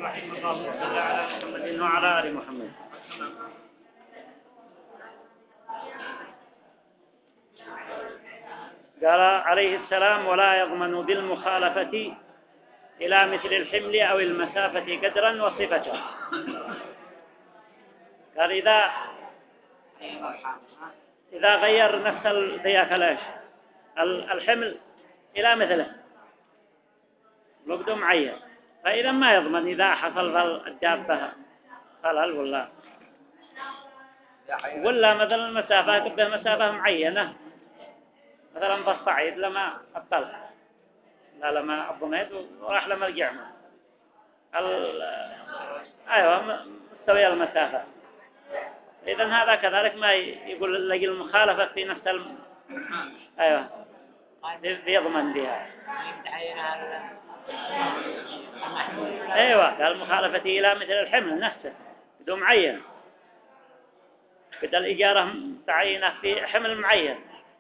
الرحيم. اللهم صل على محمد وعلى آل محمد. قال عليه السلام: ولا يضمن بالمخالفة إلى مثل الحمل أو المسافة قدرا وصفة. قال إذا غير نفس ذيك الحمل إلى مثله مقدم معين، فإذا ما يضمن إذا حصل الدابة خلل ولا مثلا المسافة قبل مسافة معينة، مثلا في الصعيد لما أبطل لما أبطمت وراح لما رجعنا أيوة مستوي المسافة. إذن هذا كذلك ما يقول لقي المخالفة في نفس أيوة يضمن بها. أيوة قال المخالفة إلى مثل الحمل نفسه بدون معين، بدأ الإجارة تعينه في حمل معين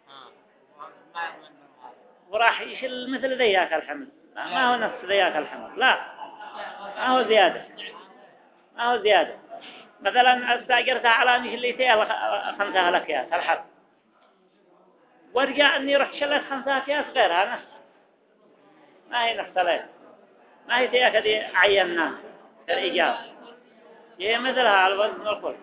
وراح يشيل مثل ذياك الحمل، ما هو نفس ذياك الحمل، لا ما هو زيادة. مثلا استأجرتها على أن يشليتها 5 أكياس الحب، ورجع أني رحت شلت 5 أكياس غيرها نفس، ما هي نفس ليه، ما هي ذياك دي عيناها الإجارة، هي مثلها على الوزن والكل.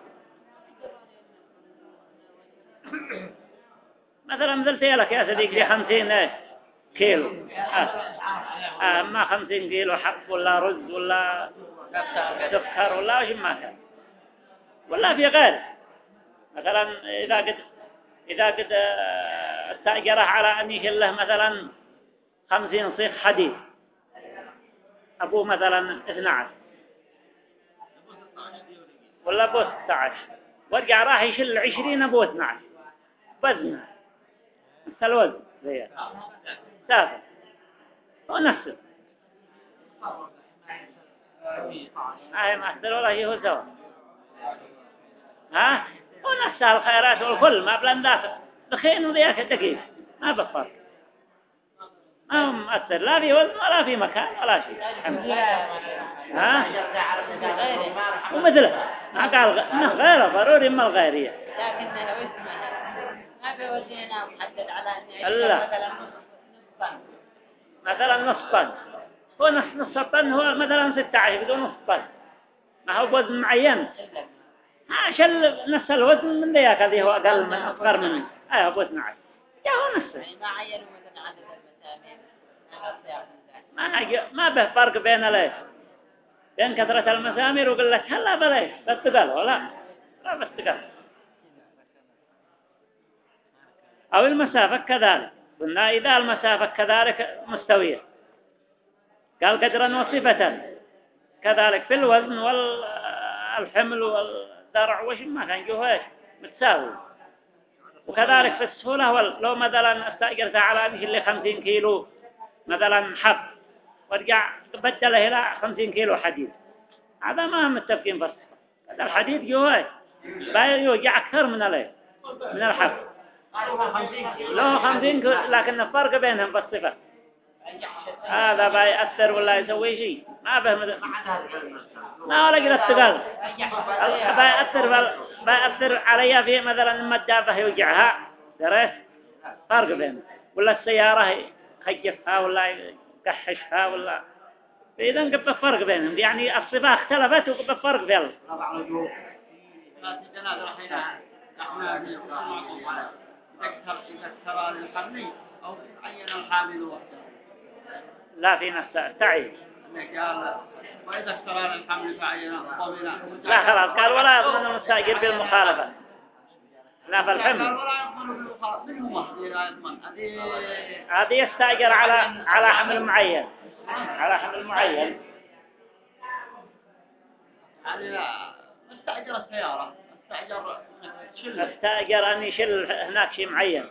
مثلا مثل تيلك يا صديق دي 50 كيلو، ما 50 كيلو حب ولا رز ولا سكر ولا وش ما كان، ولا في غير. مثلا إذا قد استأجره على أن يشله مثلا 50 صيخ حديد، أبوه مثلا 12 ولا أبوه 16، ورجع راح يشل 20 أبوه 12 وزنه نفس الوزن زي سافر هو نفسه، ما أحسن ولا هي هو سوا، هو نفسها الخيرات والكل ما بلن داخل بخين وذيك الدقيق ما بفرق، ما هو مؤثر لا في وزن ولا في مكان ولا شيء. ومثله ما قال إنه غيره ضروري ما الغيرية، لكنها ما في وزننا محدد على أن مثلا نص طن، هو نص طن هو مثلا 16 بدون نص طن، ما هو بوزن معين، شل نفس الوزن من ذيك هذه هو أقل من أصغر منه بوزن عادي هو نفسه، ما عينوا مثلا عدد المسامير ما به فرق بين ليش بين كثرة المسامير وقل لك هلا بليش بستقل ولا لا بستقل، أو المسافة كذلك قلنا إذا المسافة كذلك مستوية قال قدرا وصفة كذلك في الوزن والحمل والذرع وش ما كان جوهش متساوي، وكذلك في السهولة لو مثلا استأجرت على مش اللي 50 كيلو مثلا حب ورجع بدله إلى 50 كيلو حديد، هذا ما هم متفقين بس هذا الحديد جوهش يوجع أكثر من الحب، لو 50 كيلو لكن الفرق بينهم بالصفة، هذا بيأثر ولا يسوي شيء ما به ما ولا قد التقال بيأثر عليها في مثلا لما الدابة يوجعها درس فرق بينهم، ولا السيارة يخجفها ولا يكحشها ولا، فإذا قد فرق بينهم يعني الصفة اختلفت وقد فرق بينهم. لا في نفس تعيين وإذا اشترى الحمل فعينه ضمنا، لا خلاص قال ولا يضمن المستأجر بالمخالفة، لا بالحمل هذه يستأجر على حمل معين، على حمل معين يعني استأجر السيارة استأجر أن يشيل هناك شيء معين،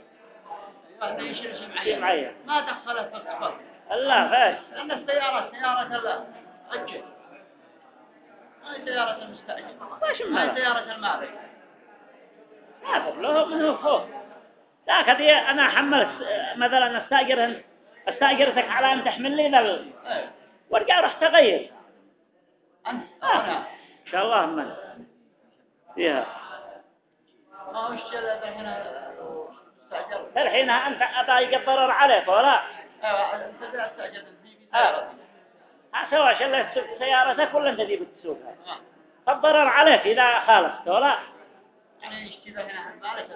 شيء معين ما دخله في الصفر الله فاش لأن السيارة سيارة العجل، ما هي سيارة المستأجر، ما هي سيارة المالك، هذا له منه فوق ذاك هذه أنا حملت مثلا استأجرتك على أن تحمل لي ذا وارجع رح تغير أنت إن شاء الله من فيها ما هو الشيء اللي هنا استعجل. الحين أنت أبا يقدر عليك ولا أيوة أنت لا استعجل الزيبي. سواء شلت تسوق سيارتك ولا أنت تجيب تسوقها فالضرر عليك إذا خالفت ولا يعني يشتري هنا عن مالك.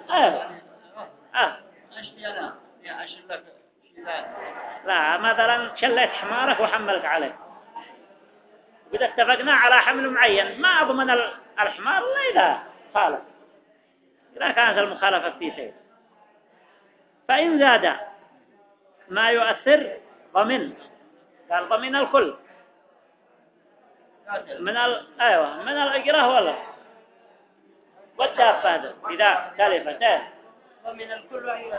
أشتري أنا يا أشلك لا مثلا شلت حمارك وحملت عليك وإذا اتفقنا على حمل معين ما أضمن الحمار إلا إذا خالف إذا كانت المخالفة في شيء فإن زاد ما يؤثر ضمن قال ضمن الكل أيوة من الأجرة ولا والدابة هذا إذا تلفت ومن الكل وعيوة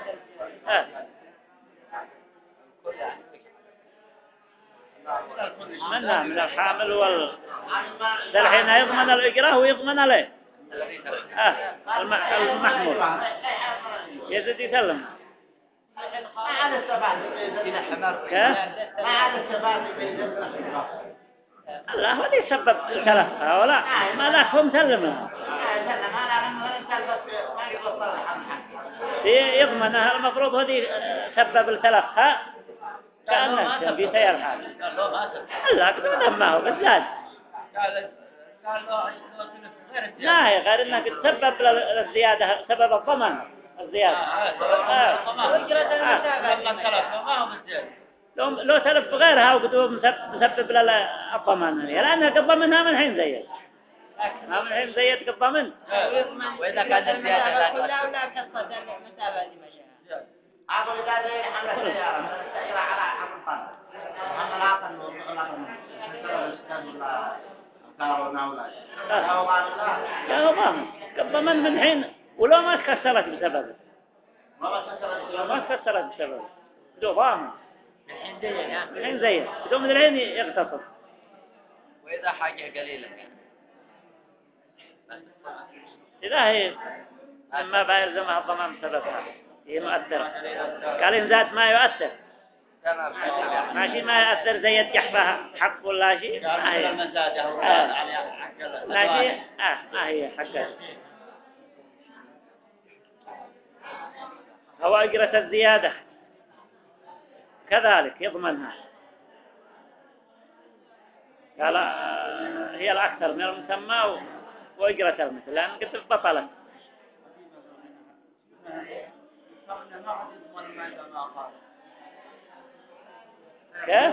من الحامل الحين يضمن الإجرة ويضمن عليه المحمول يزيد يسلم ما عاد السبب كيف؟ ما عاد السبب الله هو اللي يسبب تلفها ولا ما ذاك هو مسلمها يضمنها المفروض هذه سبب التلفها كأنه في سير حال لا كده ما هو بالذات لا هي غير انها تسبب للزيادة سبب الضمن الزيادة لو تلف غيرها وقدوا مسبب للضمن لأنها قضى منها من حين زيد ما من حين زيد قضى من وإذا كان الزيادة كلها ولا قصة المسافة دي مشاها عقل إذا زي حمل السيارة من السيارة على حمل طن حمل عقل لا ضامن قضى من حين ولو ما تكسرت بسببه ما تكسرت بسببه بدو ضامن الحين زين بدو من الحين يغتصب وإذا حاجة قليلة إذا هي لما بيلزمها الضمان بسببها هي مؤثرة قال إن زاد ما يؤثر ماشي ما يؤثر زي الجحفة حق ولا شيء ما هي ماشي ما هي حقها هو أجرة الزيادة كذلك يضمنها قال هي الأكثر من المسمى وأجرة المثل لأن قد بطلت كيف؟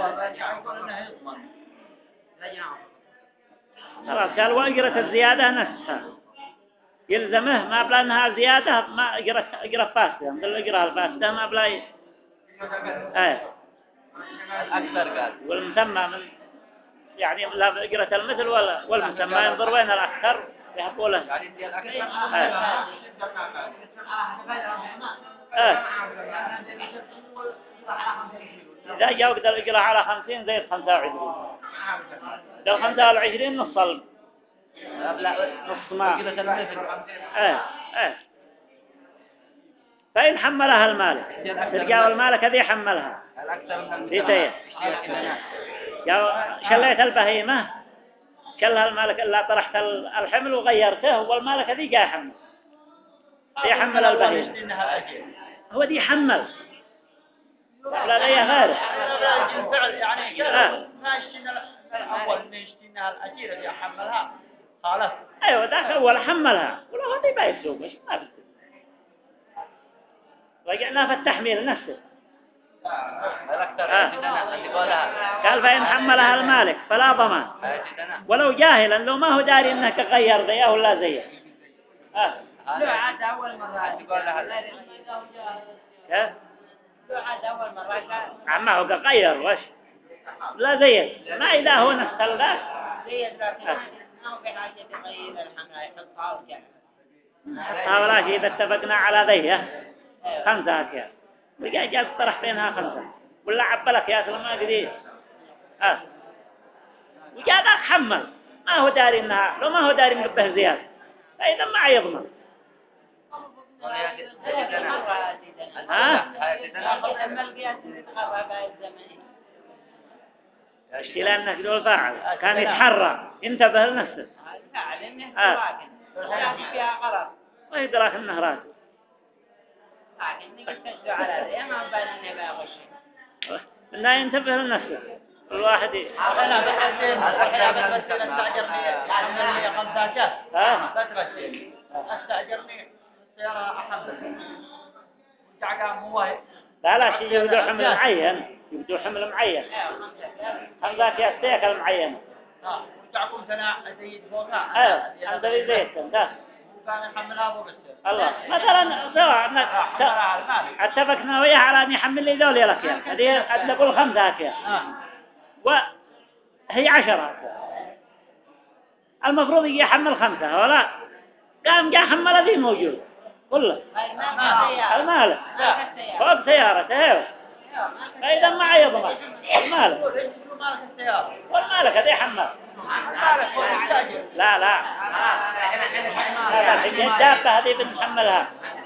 خلاص قال وأجرة الزيادة نفسها يلزمه ما بلا أنها زيادة ما أجرة فاسدة مثل الأجرة الفاسدة ما بلا أكثر قال والمسمى من يعني لا أجرة المثل والمسمى ينظر وين الأكثر يحطوله إذا جاء وقت الأجرة على 50 زي 25 لو 25 نص نص ما فإن حملها المالك تلقى المالك هذه حملها في سيء شليت البهيمة شلها المالك إلا طرحت الحمل وغيرته والمالك هذه جاء حمل يحمل البهيمة هو دي حمل لا لا غيره يعني ما اشتينا الأول نشتينا الأجيرة اللي حملها خلاص أيوة ذاك أول حملها ولا هذه ما يسوق مش ما بس رجعنا في التحميل نفسه قال فإن حملها المالك فلا ضمان ولو جاهلا لو ما هو داري انك غير زيه ولا زيه لو عاد أول مرة كيف؟ لو عاد أول مرة عما هو غير وش لا زيه ما إذا هو نفس ذاك زي لكن ما هو بحاجة تغيير الحمل يحطها وجهها ولا شيء إذا اتفقنا على ذيه 5 أكياس وجاء طرح بينها 5 ولا عبلك يا سلام ما قدير وجاء ذاك حمل ما هو داري انها لو ما هو داري نقبه زيادة فإذا ما يضمن لأنك دول فاعل كان يتحرى ينتبه لنفسه فعل إنه سواكن ولكن فيها غلط ويدرك انه راكب لكن نقصد على ذي ما بان إنه بيغش لا ينتبه لنفسه الواحد أنا بحسين الحين بترسل استأجرني حملني 5 جهة بترسل استأجرني السيارة أحمل وتعقام هو لا شيء يبدو حمل معين يبدو حمل معين حملات يستيك المعين وتعقوم سنة زيد فوقها حمد لي زيت ده وكان يحملها أبو بس الله مثلا سواء اتفقنا وياه على أن يحمل لي ذولي لك يا هذه أدلقوا ال5 يا وهي 10 المفروض يجي يحمل 5 ولا قام جاء حمل ذي موجود كله المال فوق سيارته فإذا ما يضمن المال والمالك هذا يحمل لا الدابة هذه بنحملها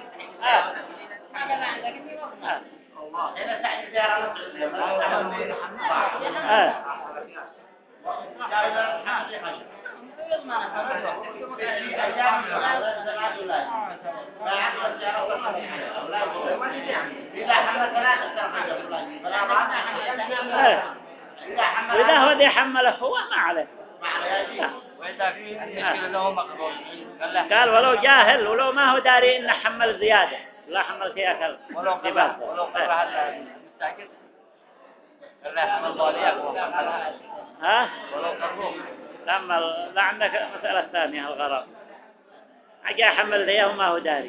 وإذا هو دي حمله هو ما عليه وإذا في مشكلة له مقبول قال ولو جاهل ولو ما هو داري إنه حمل زيادة لا حمل فيها كلب ولو قرر هذا المستعجل لا يحمل ضاليك وحملها ها ولو قرروه لا عندك مسألة ثانية الغرض أجا حمل ذيه وما هو داري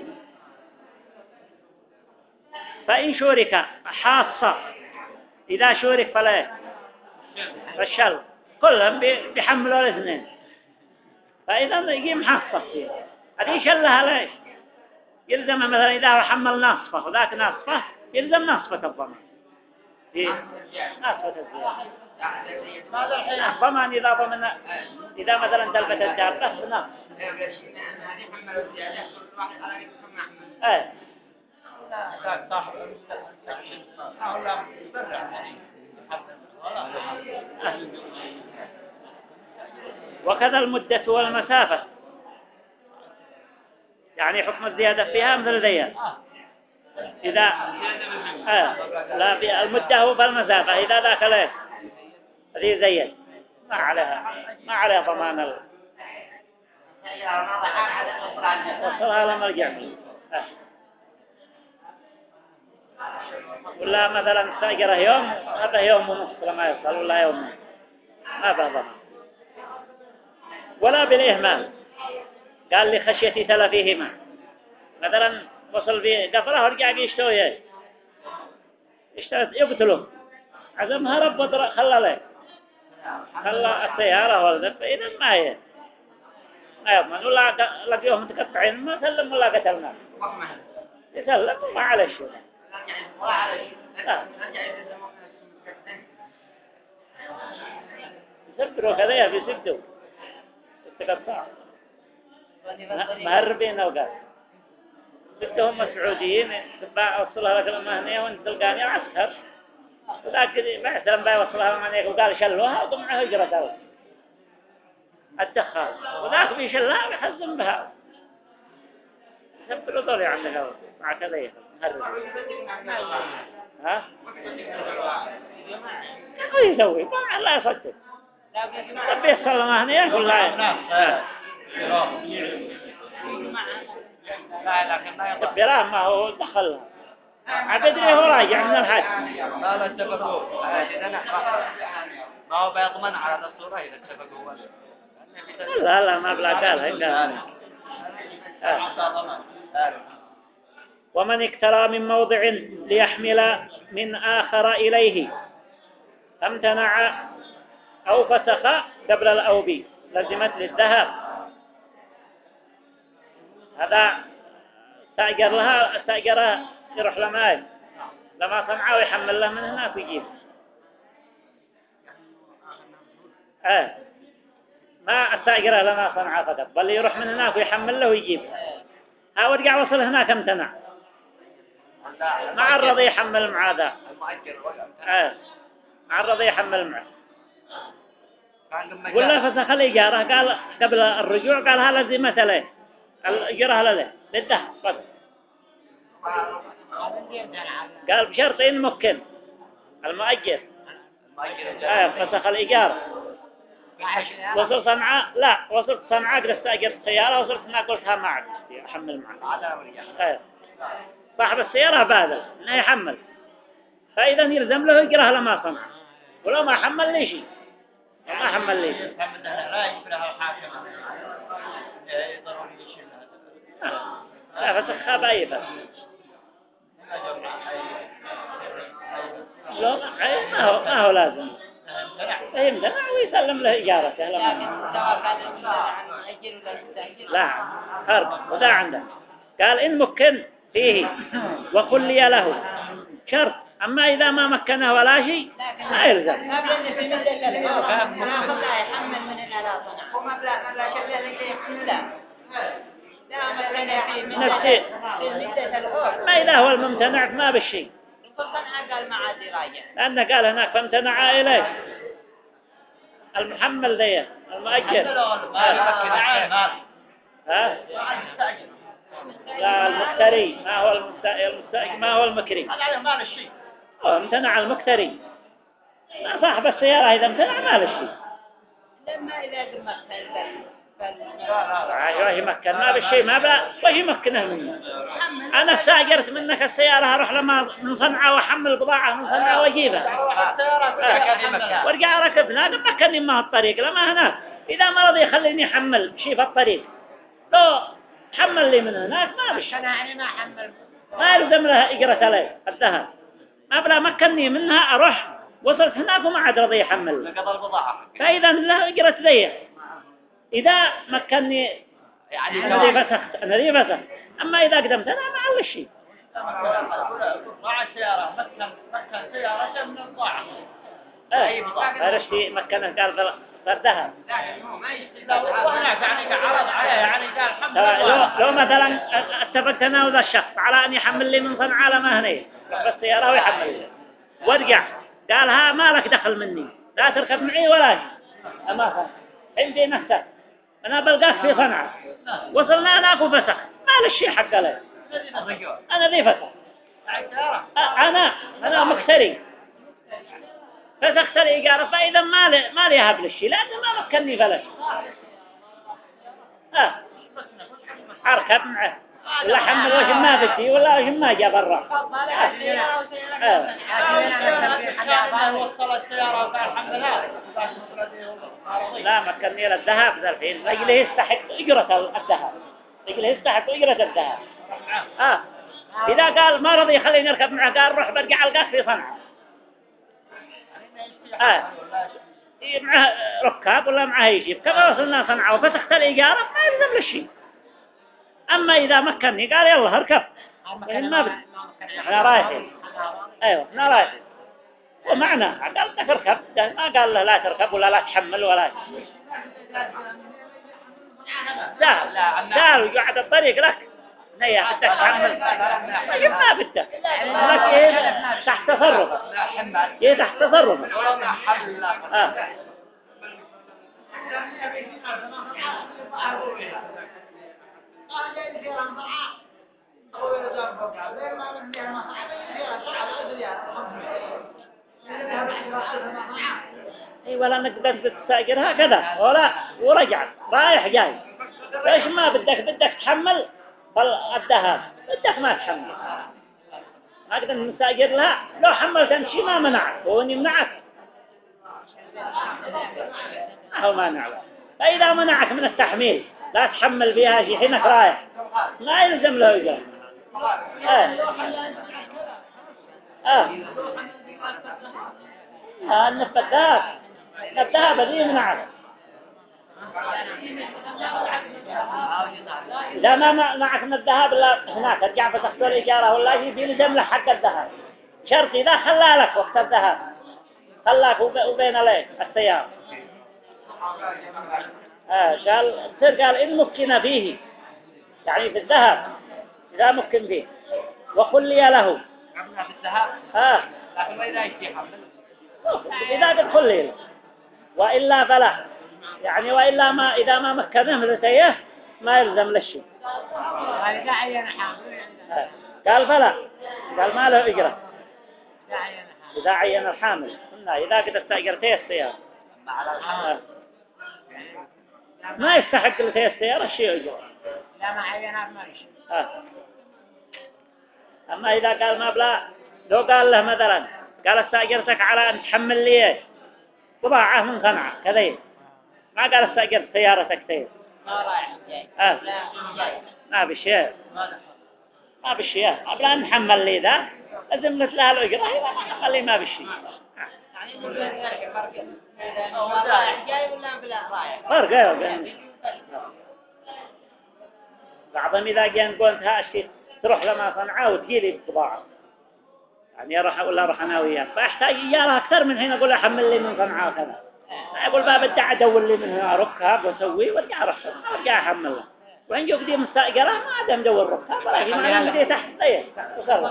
فإن شورك حاصة إذا شورك فلا فالشل كلهم بيحملوا الاثنين فإذا يجي محصة فيه هذه يشلها ليش يلزم مثلا إذا هو حمل نصفه وذاك نصفه يلزم نصفة الضمان نصفة الزيادة الضمان إذا مثلا تلبت الدابة نصف وكذا المدة والمسافة يعني حكم الزيادة فيها مثل ذي إذا لا المدة هو بالمسافة إذا ذاك ليش هذه زيد ما عليها ضمان وصلها لما رجع ولا مثلا استأجره يوم هذا يوم ونصف لما يوصل ولا يوم ما به ضمان ولا بالإهمال قال لي خشيتي تلفيهما مثلا وصل في قفله ورجع يشتوي يقتله عزم هرب خلى له خلى السيارة والذب إذا ما يضمن ولا لقيوهم متقطعين ما سلم ولا قتلنا يسلم ما على شيء يسبروا كذا بيسدوا تقطع مهربين أوقات بدهم سعوديين تبع وصلها لك المهنية وانت تلقاني عسكر وذاك بعد لما يوصلها المهنية وقال شلوها وضمعها هجرة الدخال وذاك بيشلها ويحزم بها يسبروا ضلي عندك مع كذا مهرب ها؟ يقول يسوي ما لا يصدق طب يصل المهنية يقول لا براه ما هو دخلها عبدري هو راجع من الحج لا اتفقوا ما هو بيضمن على الصورة إذا اتفقوا لا ما بلا قال ومن اكترى من موضع ليحمل من آخر إليه فامتنع أو فسخ قبل الأوبي لزمت للذهب هذا استأجرها يروح لما صنعه ويحمل له من هناك ويجيب ما استأجره لما صنعه فقط بل يروح من هناك ويحمل له ويجيب ها ورجع وصل هناك امتنع مع الرضي يحمل معه ذا مع الرضي يحمل معه ولا فسخ الإجارة قال قبل الرجوع قال هذا لزمة له الإجارة له لده قد قال بشرط إن ممكن المؤجر فسخ الإجارة وصل صنعاء لا وصلت صنعاء قد استأجر السيارة وصلت ما قلتها ما عاد أحمل معك صاحب السيارة بادل إنه يحمل فإذا يلزم له يجرها لما صنع ولو ما حمل لي شيء ما حمل لي شيء لا فسخها بأي بس لو ما هو لازم يمتنع ويسلم له إجارته لا فرق وده عنده قال إن مكن فيه وخلي له شرط أما إذا ما مكنه ولا شيء ما يلزم نفسي ما إذا هو الممتنع ما بالشيء لأنه قال هناك فامتنع إليه المحمل ذي المؤجر ها؟ لا المكتري ما هو المكري هو امتنع المكتري ما صاحب السيارة إذا امتنع ما بالشيء لما إذا مكن وش يمكن ما بالشيء ما بلا وش يمكنه منه أنا استأجرت منك السيارة أروح لما من صنعاء وأحمل البضاعة من صنعاء وأجيبها وارجع ركبنا مكنني ما الطريق لما هناك إذا ما رضي يخليني أحمل شيء في الطريق لو حمل لي من هناك ما بالشيء ما يلزم لها إجرة علي الذهب ما بلا مكنني منها أروح وصلت هناك وما عاد رضي يحمل فإذا له إجرة ذي إذا مكنني يعني أنا ذي فسخ أما إذا قدمت أنا ما على الشيء ضاع السيارة مكن سيارة من الضاعة أي فرشتي مكنه قال فردها يعني عرض عليه يعني قال حمل لو مثلا اتفقت أنا وذا الشخص على أن يحمل لي من صنعاء لما هني بالسيارة ويحمل لي وارجع قال ها ما لك دخل مني لا تركب معي ولا شيء أما عندي نفسك أنا بلقاك في صنعاء وصلنا هناك وفسخ ما للشيء حق له أنا ذي فسخ أنا مكتري فسخت الإجارة فإذا ما لي هب للشيء لأنه ما مكنني فلش أركب معه ولا حمل وش ما بدي ولا وش ما جاء برا لا مكنني للذهب ذا الحين رجله يستحق إجرة الذهب رجله يستحق إجرة الذهب إذا قال ما رضي يخليني أركب معه قال روح برجع ألقاك في صنعاء معه ركاب ولا معه يجيب كما وصلنا صنعاء وفسخت الإجارة ما يلزم للشيء أما إذا مكنني قال يلا اركب ما بدي احنا رايحين أيوة احنا رايحين ومعنى قال لك اركب ما قال له لا تركب ولا لا تحمل ولا سهل يقعد الطريق لك نية بدك تحمل ما بدك لك تحت تصرف تحت تصرف ولا نقدر تستأجرها كذا ولا ورجعت رايح جاي ليش ما بدك تحمل الذهب بدك ما تحمل ما قدر نستأجر لها لو حملت انت شيء ما منعك هو يمنعك هو ما نعلم فإذا منعك من التحميل لا تحمل بها شيء حينك رايح ما يلزم له إجراء الذهب ذي منعك إذا ما معك من الذهب لا هناك ترجع فتختار الإجارة ولا شيء يلزم له حق الذهب شرط إذا خلى لك وقت الذهب خلاك وبين عليك السيارة قال إن مكن فيه يعني في الذهب إذا مكن فيه وخلي له قبلنا في الذهب لكن ما إذا يشتي حمل إذا قد خلي له وإلا فلا، يعني وإلا ما إذا ما مكنه مثل سيه ما يلزم للشيء. إذا عين حامل قال فلا، قال ما له إجرة إذا عين حامل إذا عين الحامل. قلنا إذا قد استأجرتيه السيارة على الحامل ما يستحق لتيه السيارة الشيء إجرة. إذا ما عينها ما يشي. أما إذا قال ما بلا، لو قال له مثلا قال استأجرتك على أن تحمل لي إيش بضاعة من صنعاء كذا، ما قال استأجرت سيارتك تيه ما رايح جاي لا جاي ما بشيء، ما بشيء أبلا نحمل لي ذا لازم مثلها الأجرة، إذا ما حمل لي ما بشيء. يعني يقول لك فرق هو رايح جاي ولا بلا رايح فرق بعضهم إذا جاء نقول ها الشيء تروح لما صنعاء وتجيلي بضاعة، يعني أروح ولا أروح أنا وياك، فأحتاج إياها أكثر من حين أقول أحمل لي من صنعاء كذا، أقول بقى بدي أدور لي من هنا ركاب وأسوي وأرجع أروح وأرجع أحمل له، وإن يقدي مستأجرة ما عاد مدور ركاب ولا في ما بدي تحت ليه وصرف.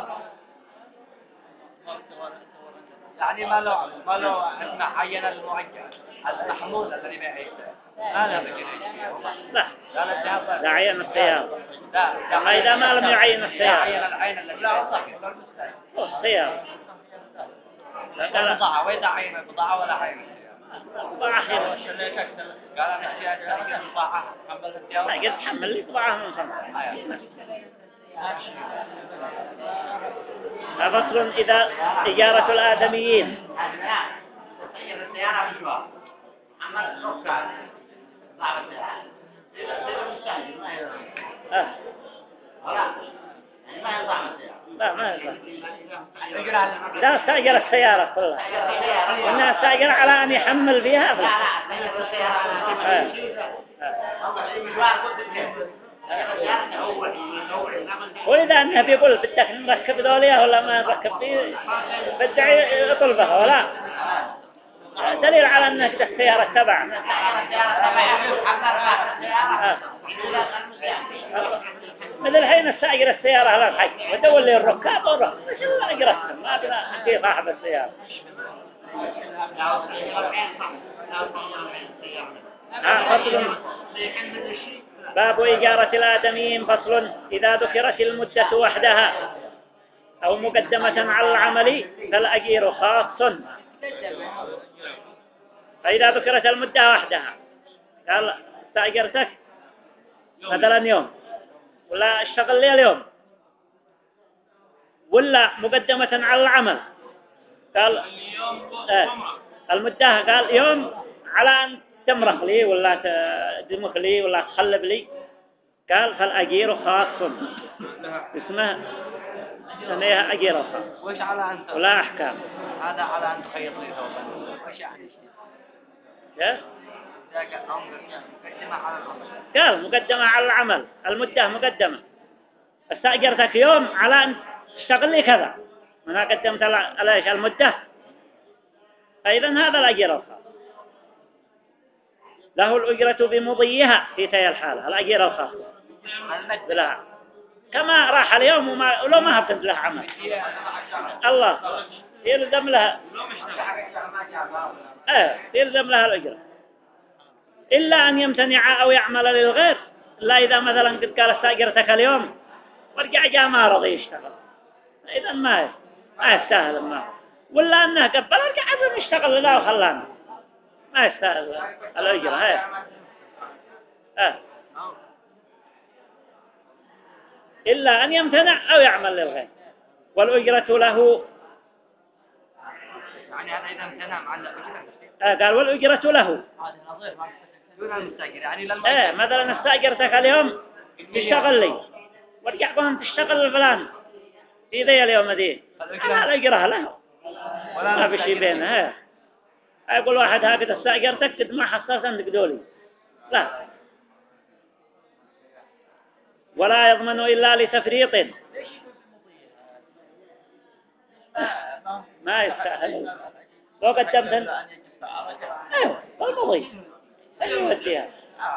يعني ما لو اسمع عين المؤجر المحمول الذي معي ما له لا لا لا عين السيارة، لا ما إذا ما لم يعين السيارة عين العين الذي لا صح هو السيارة البضاعة وإذا عين البضاعة ولا عين بضاعة خير قال أنا احتاج بضاعة حمل السيارة قد تحمل لي بضاعة من صنعاء. فصل إذا إجارة الآدميين. لا ما ينفع. لا استأجر السيارة كلها، إنها استأجر على أن يحمل فيها أفضل. وإذا أنه بيقول بدك نركب ذوليه ولا ما نركب فيه بدعي يطلبها ولا دليل على أنه كده السيارة تبع مثل الحين استأجر السيارة على الحج ودول لي الركاب وروح مش الله أجرتهم ما بلا في صاحب السيارة. فصل باب إجارة الآدميين. فصل إذا ذكرت المدة وحدها أو مقدمة على العمل فالأجير خاص. فإذا ذكرت المدة وحدها قال استأجرتك مثلا يوم ولا اشتغل لي اليوم ولا مقدمة على العمل قال المدة قال يوم على أن تمرخ لي ولا تدمخ لي ولا تخلب لي قال فالأجير خاص اسمه سميها أجير خاص وش على أنت ولا أحكام. هذا على أن تخيط لي ثوبا وش يعني إيه؟ مقدمة على العمل قال مقدمة على العمل المدة مقدمة استأجرتك يوم على أن تشتغل لي كذا أنا قدمت على المدة فإذا هذا الأجير الخاص له الأجرة بمضيها في تلك الحالة الأجير الخاص بلا كما راح اليوم ولو ما هبت له عمل الله يلزم لها يلزم لها الأجرة إلا أن يمتنع أو يعمل للغير. لا إذا مثلا قد قال استأجرتك اليوم ورجع جاء ما رضي يشتغل إذا ما يستاهل ما ولا أنه قبل ارجع عزم يشتغل لا وخلانا ما يستاهل الأجرة. إلا أن يمتنع أو يعمل للغير والأجرة له يعني هذا إذا امتنع عن الأجرة قال والأجرة له دون المستأجر يعني مثلا استأجرتك اليوم تشتغل لي ورجع بهم تشتغل الفلان في ذي اليوم ذي الأجرة له ما في شيء بينه. يقول واحد هكذا استأجرتك قد ما حصلت عندك دولي لا ولا يضمن إلا لتفريط ما يستاهل لو قدمت والمضي يوديها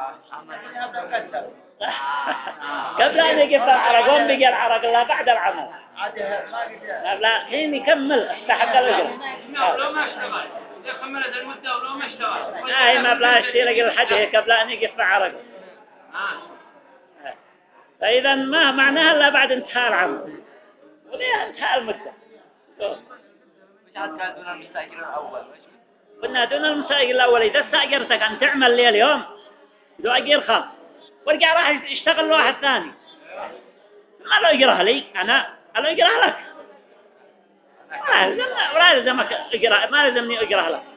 قبل أن يجيب العرق وهم بيجي العرق الله بعد العمل لا حين يكمل استحق الأجر إذا كملت المدة ولو ما اشتغل. هي ما بلا يشتري الحد هيك قبل أن يقف عرق. فإذا ما معناها إلا بعد انتهاء العمل وليه انتهاء المدة. مش عاد قال دون المستأجر الأول. قلنا دون المستأجر الأول إذا استأجرتك أن تعمل لي اليوم ذو أجير خاص وارجع راح يشتغل واحد ثاني ما له يجرها لي أنا له يجرها لك ولا يلزمك إجراء ما يلزمني إجراء لك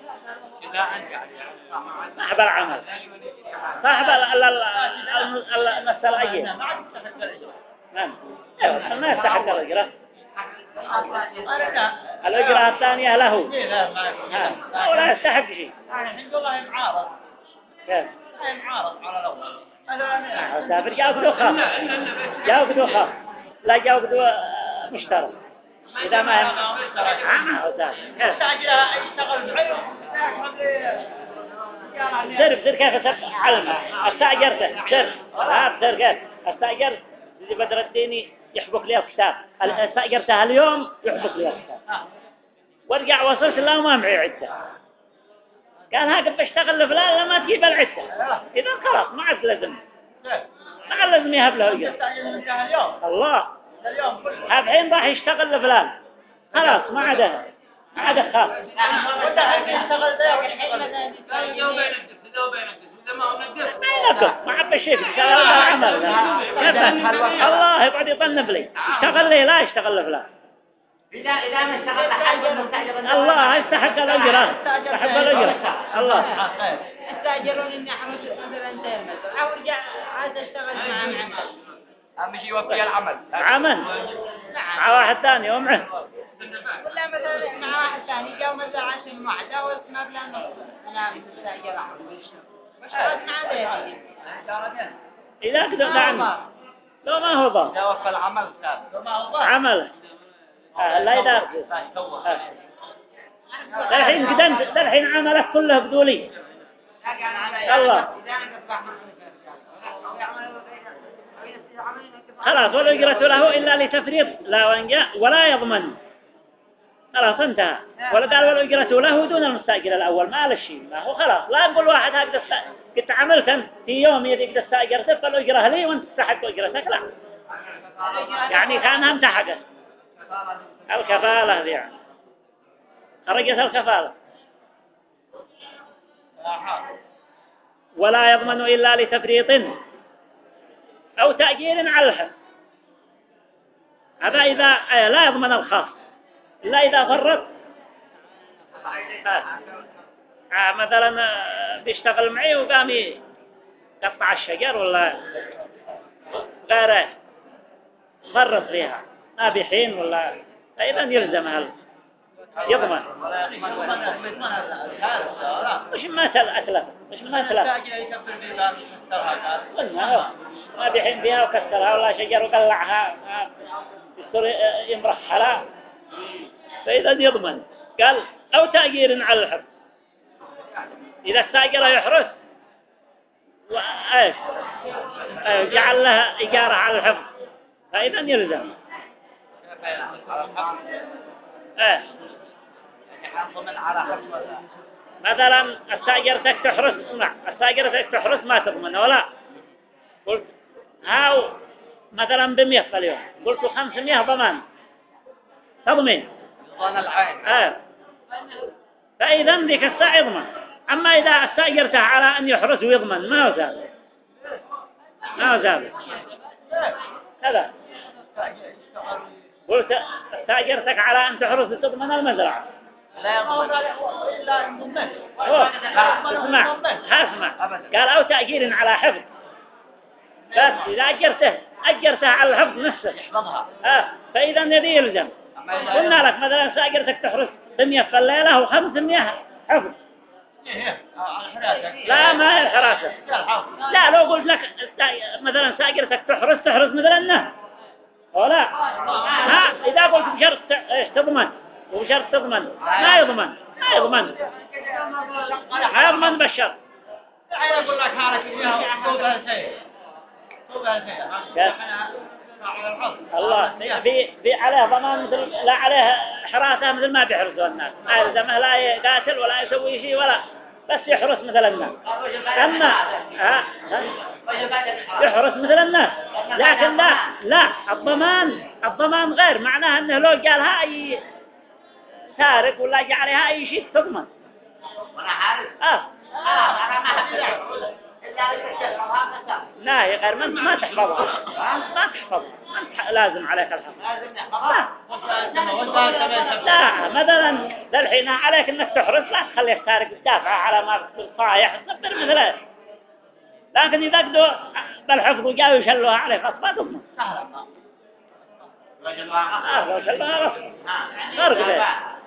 صاحب العمل صاحب المسألة أجير ما يستحق الإجراء الإجراء الثانية له ولا يستحق شيء الحين والله معارض. كيف معارض على الأول. سافر جاء بدوخة جاء بدوخة لا جاء بدو مشترك إذا ما هم استعجلها يشتغل معي. سر كيف تعلمه استأجرته سر لا سر كيف استأجر زي بدر الديني يحبك لي الكتاب استأجرته اليوم يحبك لي الكتاب وارجع وصلت له ما معي عدة قال ها قد بشتغل لفلان لما تجيب العدة إذا خلاص ما عاد لازم ما عاد لازم يهب له اليوم الله الحين راح يشتغل لفلان خلاص ما عاد خاف وده يشتغل ده ويشتغل ما عاد بشيك اشتغل العمل الله يقعد يطنب لي اشتغل لي لا يشتغل لفلان إذا ما اشتغل حاجة المستأجر الله يستحق الأجر يستحق الأجر الله يستأجرون إني أحرس مثلا انتهى المثل أو رجع عاد اشتغل مع معمل أهم شيء يوفي العمل مع واحد ثاني ومعه ولا مثلا مع واحد ثاني جاء مثلا عشان معده وما بلا نص أنا مستأجر عمل واشتغلت مع ذلك إذا كده نعم لو ما هو ضار إذا وفى العمل لو ما هو ضار عمل لا يدار الحين عملك كله بدولي الله خلاص ولا يجرت له إلا لتفريط لا وانجا ولا يضمن خلاص انتهى ولا قال ولا يجرت له دون المستأجر الأول ما له شيء ما هو خلاص لا نقول واحد هكذا كنت عملت في يوم يديك استأجرته فلو يجره لي وانت تستحق أجرتك لا يعني كانها امتحقت الكفالة ذي يعني خرجت الكفالة ولا يضمن إلا لتفريط أو تأجير على الحق هذا إذا لا يضمن الخاص إلا إذا فرط مثلا بيشتغل معي وقام يقطع الشجر ولا غيره فرط فيها ما بحين ولا فإذا يلزم هذا يضمن مش ما أتلف مش ما أتلف ما بحين فيها وكسرها ولا شجر وقلعها يصير يمرحلها فإذا يضمن قال أو تأجير على الحب إذا استأجر يحرس وإيش جعل لها إجارة على الحفظ فإذا يلزم مثلا استأجرتك تحرس استأجرتك تحرس ما تضمن ولا قلت هاو مثلا ب100 في اليوم قلت 500 ضمان تضمن فإذا ذيك الساعة يضمن أما إذا استأجرته على أن يحرس ويضمن ما هو ثابت ما هو ثابت هذا قلت استأجرتك على أن تحرس وتضمن المزرعة لا يضمن إلا اسمع قال أو تأجير على حفظ بس إذا أجرته على الحفظ نفسه فإذا الذي يلزم قلنا لك مثلا استأجرتك تحرس 100 في الليلة و500 حفظ لا ما هي الحراسة لا لو قلت لك مثلا استأجرتك تحرس مثلا النهر ولا إذا قلت بشرط تضمن وبشرط تضمن ما يضمن بالشرط يقول لك هارك فيها طوبها شيء الله في عليه ضمان مثل لا عليه حراسة مثل ما بيحرسوا الناس، ما يلزمه لا يقاتل ولا يسوي شيء ولا بس يحرس مثل الناس. أما يحرس مثل الناس، لكن لا الضمان غير معناه أنه لو جالها أي سارق ولا جاء عليها أي شيء تضمن. وانا عارف انا ما احب الا لا يا غير ما تحفظها، ما تحفظها، لازم عليك الحفظ. لازم نحفظها. لا مثلا للحين عليك انك تحرس، لا تخليه يسارق تدافع على ما صايح تصبر مثله. لكن اذا قدوا بالحفظ وجاوا يشلوها عليك ما تضمن. لو شلوها غصب فرق بين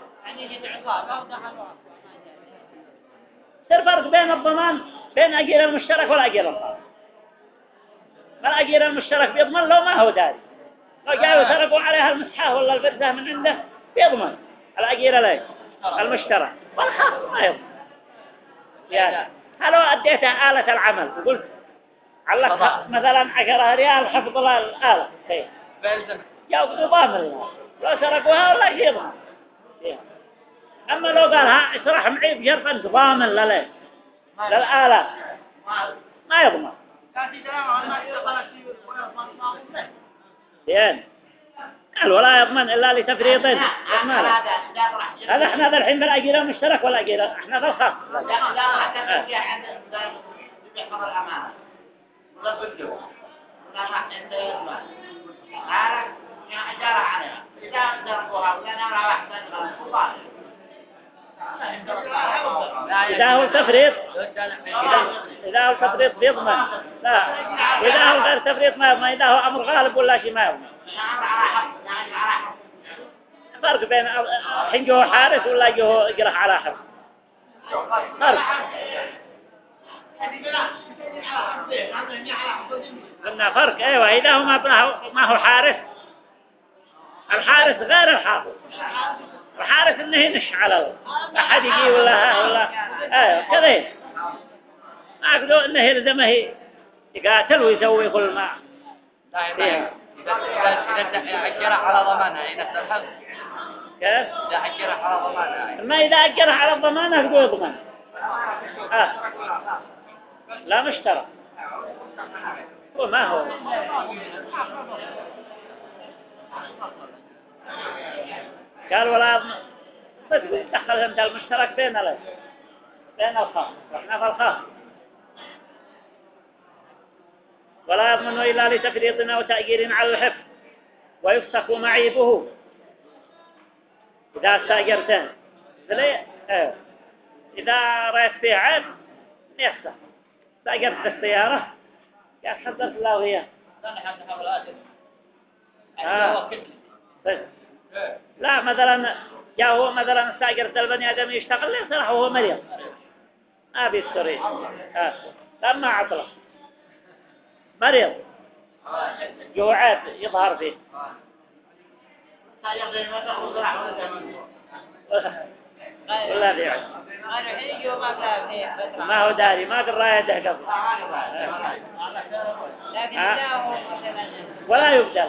فرق بين الضمان بين أجير المشترك والأجير الخاص. فالأجير المشترك بيضمن لو ما هو داري، لو جاءوا سرقوا عليها المسحة ولا الفرزة من عنده بيضمن الأجير ليه المشترك، والخاص ما يضمن. يعني هلو أديته آلة العمل وقلت علق مثلا 10 ريال حفظ الآلة جاءوا ضامن الله لو سرقوها ولا شيء يضمن. أما لو قالها اسرح معي بشرط أنت ضامن لليه للآلة ما يضمن. يعني قال ولا يضمن إلا لتفريط هذا احنا ذا الحين بالأجيرة المشترك والأجيرة احنا ذا الخاص. إذا هو تفريط إذا هو تفريط بيضمن، لا إذا هو غير تفريط ما يضمن، إذا هو أمر غالب ولا شيء ما يضمن. فرق بين حين جوه حارس ولا جوه جرح على حرس، فرق. قلنا فرق أيوة. إذا هو ما هو حارس، الحارس غير الحافظ. الحارس إنه ينش على أحد يجي ولا أيوة كذا، ما أقدر إنه يلزمه يقاتل ويسوي كل ما. إذا أجره على ضمانه نفس الحظ. كيف؟ إذا أجره على ضمانه. ما إذا أجره على الضمانة يقول يضمن. لا مشترى. هو ما هو. قال ولا دخل أنت المشترك بين الخاص، وإحنا في الخاص. ولا يضمن إلا لتفريط أو تأجير على الحفظ، ويفسخ معيبه إذا استأجرته. إذا رأيت فيه عيب يفسخ. استأجرت السيارة قال حضرت الله وياه. لا مثلا جاء هو مثلا استأجرت البني آدم يشتغل ليه صراحة وهو مريض ما بيستريح. لما عطله مريض جوعات يظهر فيه ولا بيع ما هو داري ما قرأ يده قبل ولا يبدل.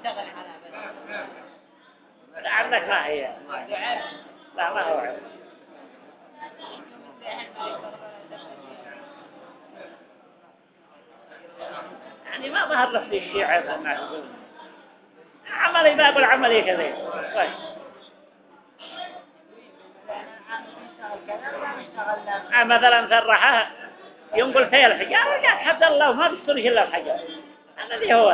عندك ما هي لا ما هو عيب. يعني ما ظهر له فيه شيء عيب عملي باب العملي كذا. طيب مثلا فرحها ينقل فيها الحجار ورجعت حد الله ما بيسترش إلا الحجار. هذا اللي هو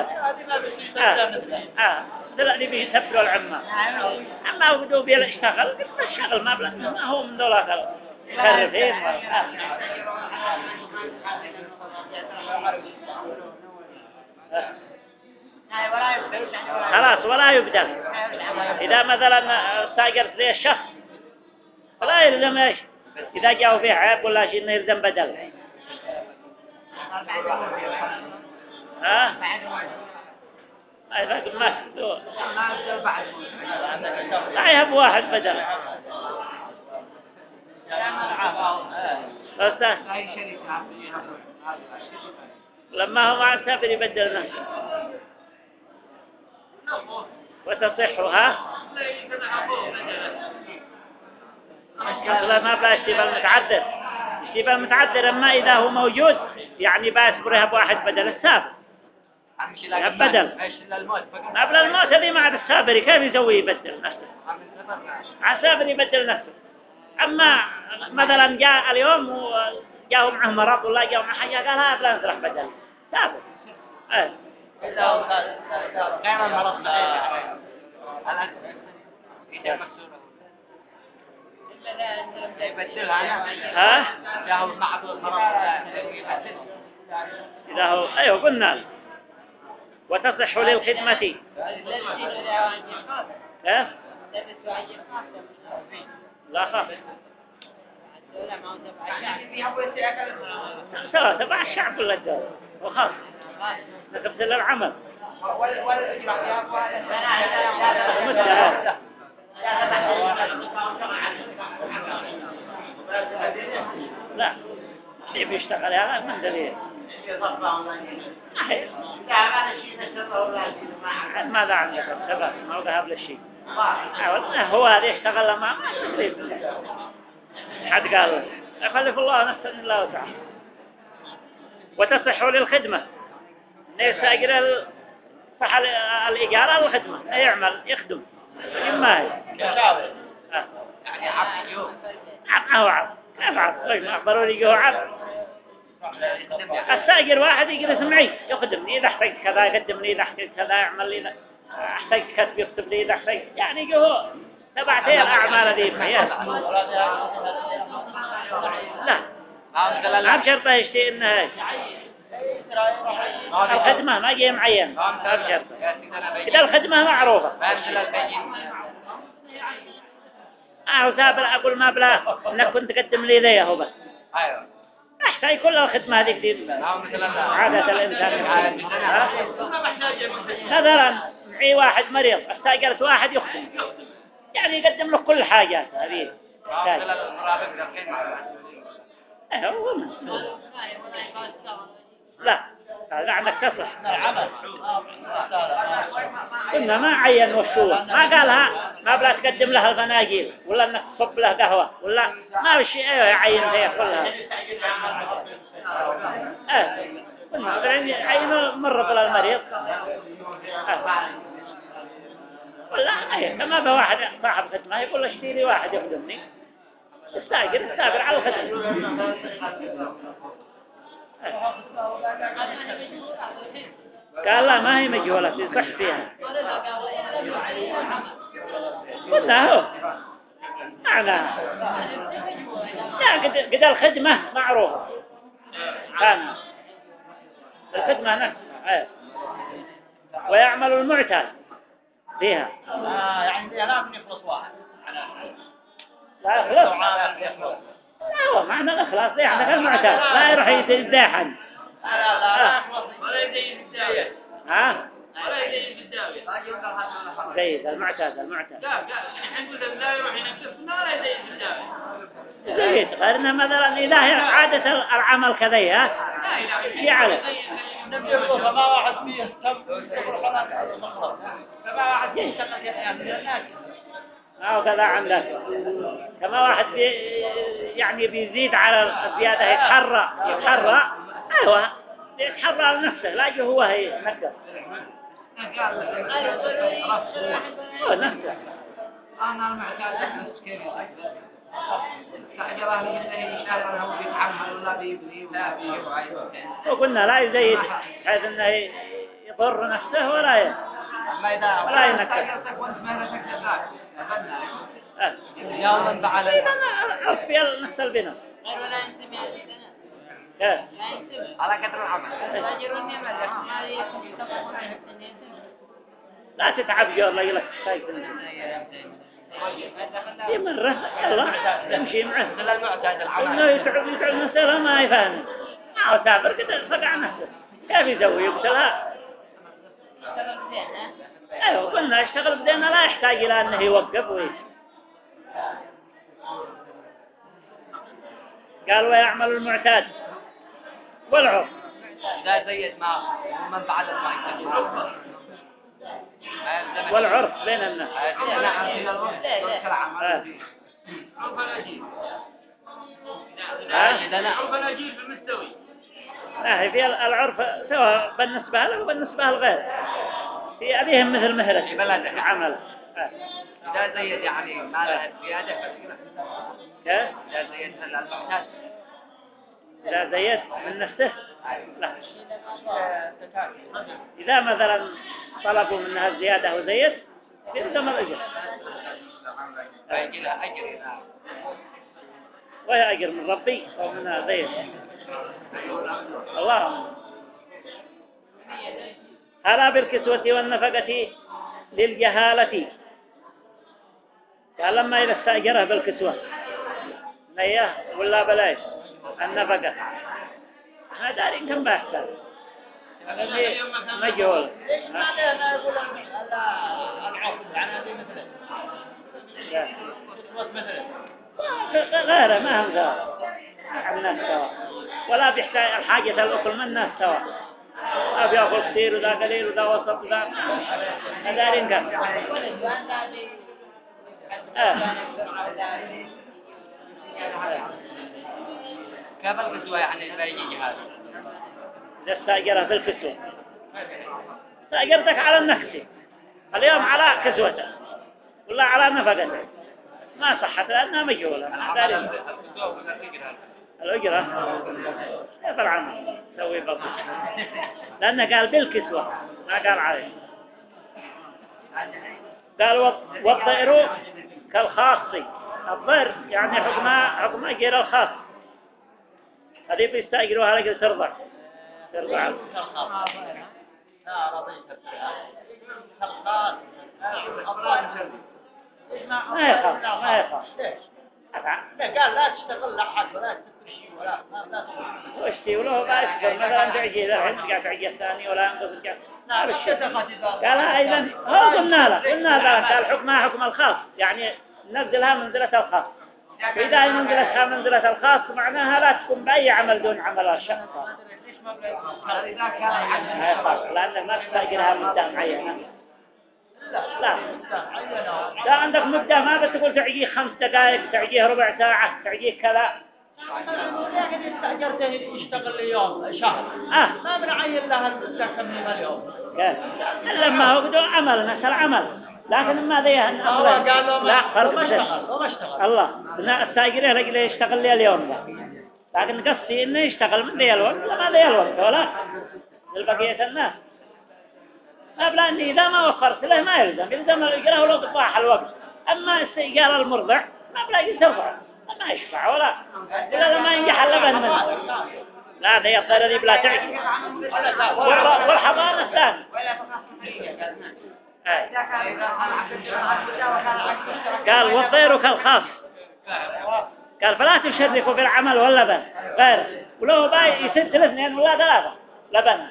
اللي بيسبروا العمة. أما وجدوا بيشتغل الشغل ما هو من دولة خرفين. خلاص ولا يبدل. إذا مثلا استأجرت ذي الشخص فلا يلزم إيش إذا جاءوا فيه عيب ولا شيء إنه يلزم بدل. إذا ما تدو لا يهب واحد بدل. لما هو مع السافر يبدل نفسه وتصحها أصلا ما باشتبه المتعذر. اشتباه المتعذر أما إذا هو موجود يعني باسبرها بواحد بدل السابر. بدل ما بلا الموت هذه ما عاد السابر كيف يسوي يبدل نفسه؟ السابر يبدل نفسه. أما مثلا جاء اليوم وجاءوا معه مرض ولا جاءوا معه حاجة قال هذا لا نسرح بدل سابر. كان المرض ها؟ إذا هو معه المرض إذا هو أيوه قلنا وتصح للخدمة. ها؟ لا خاف. سواء تبع الشعب ولا الدولة وخاف نكبت للعمل مدة. لا كيف يشتغل هذا من دليل ماذا عندك سبب ما هو ذهب للشيء هو هذا يشتغل ما تدري حد قال يخلف الله نفسا الله تعالى. وتصح للخدمة يستأجر صح الإجارة للخدمة يعمل يخدم إما هي يعني عبد يوم هو عبد كيف عبد ما أخبروا لي هو عبد الساجر واحد يجلس معي يخدمني إذا احتاج كذا يقدمني إذا احتاج كذا يعمل لي إذا احتاج كتب يكتب لي إذا احتاج يعني هو تبعتي الأعمال ذي لا ما بشرطه يشتي إنها الخدمة ما جاي معين ما بشرطه إذا الخدمة معروفة وسابر أقول ما بلا إنك كنت تقدم لي ذي هو بس أيوة أحتاج كل الخدمة هذه دي عادة الإنسان مثلا معي واحد مريض استأجرت واحد يخدم يعني يقدم له كل حاجات هذه لا هذا عندك تصح كنا ما عين وشو ما قالها ما بلا تقدم لها الفناجيل ولا انك تصب له قهوة ولا ما بشي يعين هي كلها كنا عين مرض للمريض ولا كما بواحد صاحب خدمة يقول له اشتري واحد يخدمني السابر على الخدمة قال لا ما هي مجهولة تصح فيها قلنا هو معنى لا قد الخدمة معروفة كان الخدمة نفسها ويعمل المعتاد فيها يعني لا يخلص واحد لا يخلص لا هو معنى الإخلاص دي عندك المعتاد لا يروح يتزاحن لا ولا يدي الداوية ها ولا يدي الداوية زيد المعتاد لا الحمد لله يروح ينكس ما يدي الداوية زيد غيرنا مثلا إذا هي عادة العمل كذا ها شيء على نبي يخلص ما واحد فيه يهتم فما واحد يهتم يعني الناس أو كذا عندك كما واحد يعني بيزيد على الزيادة يتحرى أيوة يتحرى لنفسه لا هو هي نقدر هو نفسه أنا المعتاد بس كيف استعجله لأنه يشتغل هو بيتعمل ولا بيبني ولا بيبني وقلنا لا يزيد حيث أنه يضر نفسه ولا ولا استعجلتك وانت مهنتك تساعد يوما فعل أصفي نفس البناء ولا ينتمي على قدر العمل لا تتعب يا الله يلك شيء يمره يلا تمشي معه إنه يتعب نفسه ما يفهم أو سافر كده فقع نفسه كيف يسوي يقتلها أيوه قلنا اشتغل بدينا لا يحتاج إلى أنه يوقف ويش قال ويعمل المعتاد والعرف لا زيد ما من بعد المعتاد والعرف بين الناس. نعم إلى الوقت ذكر عمل فيه. عرف الأجيل. عرف الأجيل في المستوي. لا هي في العرف سواء بالنسبة له وبالنسبة للغير. في أبيهم مثل مهلك بلده. عمل. إذا زيد يعني ما له زيادة كيف؟ إذا زيد هلا المحتاج إذا زيد من نفسه لا. إذا مثلا طلبوا منها الزيادة وزيد يلزم الأجر. فيجي لها أجر. وهي أجر من ربي أو من زيد. الله. هلا بالكسوة والنفقة للجهالة. قال لما إذا استأجره بالكسوة نياه ولا بلاش النفقة ما داري كم بيحتاج مجهول. ليش ما لنا يقول العرف يعني هذه مثلا غيره ما هم غيره الناس سوا ولا بيحتاج الحاجة الأكل من الناس سوا ما بيأكل كثير وذا قليل وذا وسط وذا ما داري كم. كيف القسوة يعني بيجي جهاز إذا استأجره بالكسوة استأجرتك على النكسي اليوم على كسوته ولا على نفقته ما صحت لأنها مجهولة ما داري الأجرة كيف العمل سوي بطل لأنه قال بالكسوة ما قال عليه. قال والضئر كالخاصي الضئر يعني حكم أجر الخاص هذه بيستأجروها لك ترضع ما يخاف قال لا تشتغل لا حد ولا تشتغل ولا واشتي وله ما يشتغل مثلا تعجي ذا الحين تقع تعجي الثاني ولا ينقص قال أيضا هو قلنا له قال حكمها حكم الخاص يعني ننزلها منزلة الخاص فإذا منزلتها منزلة الخاص معناها لا تكون بأي عمل دون عمل الشخص لأنك ما تستأجرها مدة معينة لا عندك مدة ما بتقول تعجيه 5 دقائق تعجيه ربع ساعة تعجيه كذا لكن استأجرته يشتغل اليوم شهر ما بنعين لها المدة كم اليوم لما هو بدون عمل مثل عمل لكن ما ذي لا فرق ما اشتغل الله بنا استأجره رجل يشتغل لي اليوم ده لكن قصدي إنه يشتغل من ذي الوقت ما ذي الوقت ولا للبقية الناس أبلا أني إذا ما وفرت له ما يلزم الإجراء ولو تطاح الوقت أما استئجار المرضع ما بلا يترفع ما يشفع ولا لما ينجح اللبن منه لا ده يضطر ذي بلا تعجي والحضانة الثاني قال والطير كالخاص قال فلا تشركوا في العمل واللبن غير ولو باي يسد 2 ولا 3 لبن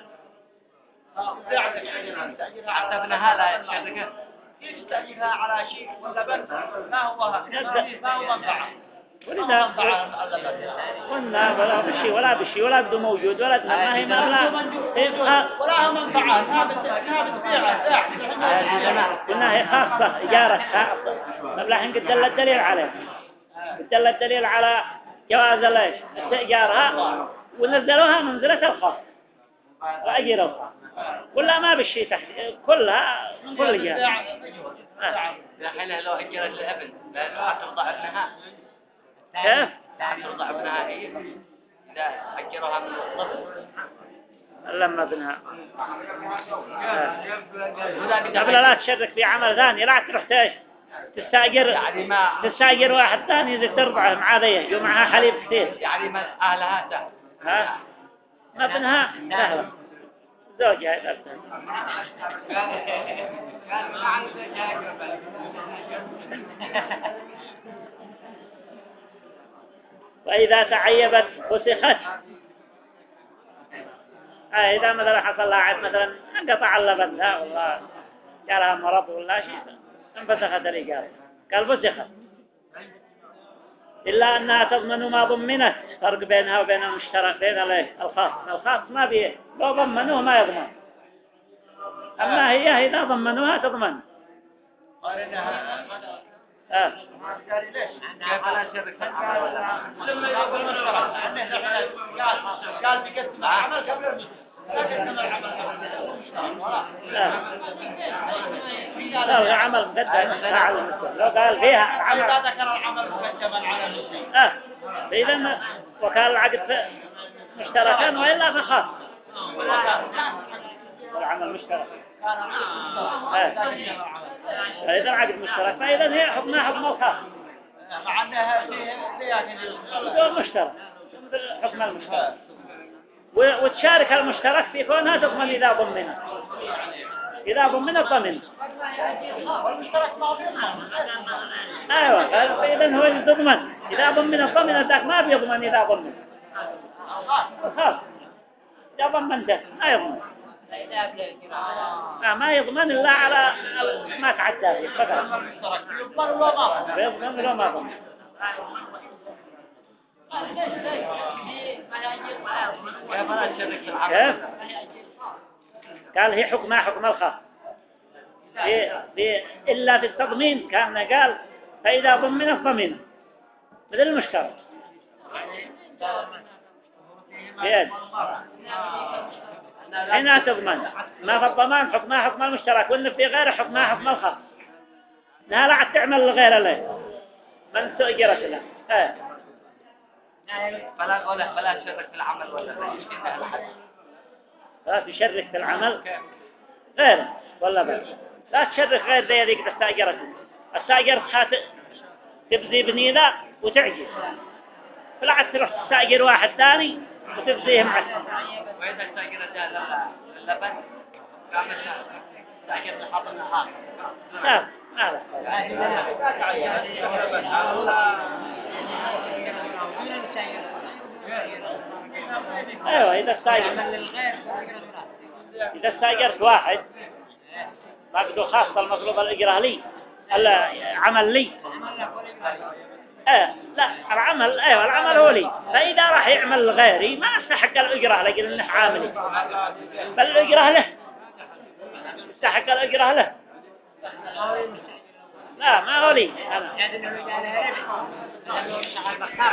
حتى ابن هذا الشركة يستأجرها على شيء واللبن ما هو منفعة قلنا ولا بشي ولا بده موجود ولا ما هي مبلغ ولا منفعة ما بتبيعها قلنا هي خاصة إجارة خاصة مبلغ قد دل الدليل عليه دل الدليل على جواز الايش استئجارها ونزلوها منزلة الخاص وأجر الخاص ولا ما بشي تحت كلها من كل جهة الحين لو أجرت الابن لا ترضع ابنها كيف؟ لا ترضع ابنها هي إذا أجرها من الطفل لما ابنها قبل لا تشرك في عمل ثاني لا تروح تستأجر يعني ما تستأجر واحد ثاني إذا ترضعه مع ذي ومعها حليب كثير يعني ما أهلها سهل ها ما ابنها سهلة زوجها يدرسها وإذا تعيبت فسخت إذا مثلا حصل لها عيب مثلا انقطع اللبن ها والله جالها مرض ولا شيء انفسخت الإجارة قال فسخت إلا أنها تضمن ما ضمنت فرق بينها وبين المشترك بين الخاص ما بيه لو ضمنوه ما يضمن أما هي إذا ضمنوها تضمن. قال إنها قال ليش؟ كيف لا شرك في العمل ولا لما يقول المشترك قال بيقسم العمل قبل المثل لا قسم العمل قبل لا العمل مقدم على المثل. لو قال فيها عمل إذا ذكر العمل مقدما على المثل إذا وكان العقد مشتركا وإلا فخاص العمل مشترك. إذا العقد مشترك فإذا هي حكمها حكم الخاص مع أنها فيها بدون مشترك مثل حكم المشترك. وتشارك المشترك في كونها تضمن إذا ضمنت. إذا ضمنت ضمن. والمشترك ما بيضمن. أيوة فإذا هو يضمن. إذا ضمنت ضمنت ذاك ما بيضمن إذا ضمن. خلاص. إذا ضمنته ما يضمن. ما يضمن إلا على ما تعدى فيه فقط. يضمن ولا ما يضمن ولا ما ضمن. كيف لا شرك في العمل؟ قال هي حكمها حكم الخاص. إلا في التضمين كان قال فإذا ضمنت ضمنت مثل المشترك. هنا تضمن ما في الضمان حكمها حكم المشترك وإن في غيره حكمها حكم الخاص. لا لا تعمل لغير له من تؤجرت له. فلا قوله فلا شرك في العمل ولا لا يشكلها الحد. لا تشرك في العمل غيره ولا بس لا تشرك غير ذي ذيك تستأجرته. التأجر تبذي بني ذا وتعجز فلا تروح تستأجر واحد ثاني وتبذيه معك. وإذا استأجر اللبن قام استأجر لحظ النهار. لا لا ايوه اذا استاجرت واحد ما بده خاصه المفروض الاجره لي عمل لي لا العمل العمل هو لي. فاذا راح يعمل غيري ما استحق الاجره لكن انه عاملي بل الاجره له استحق الاجره له. لا ما هو لي أنا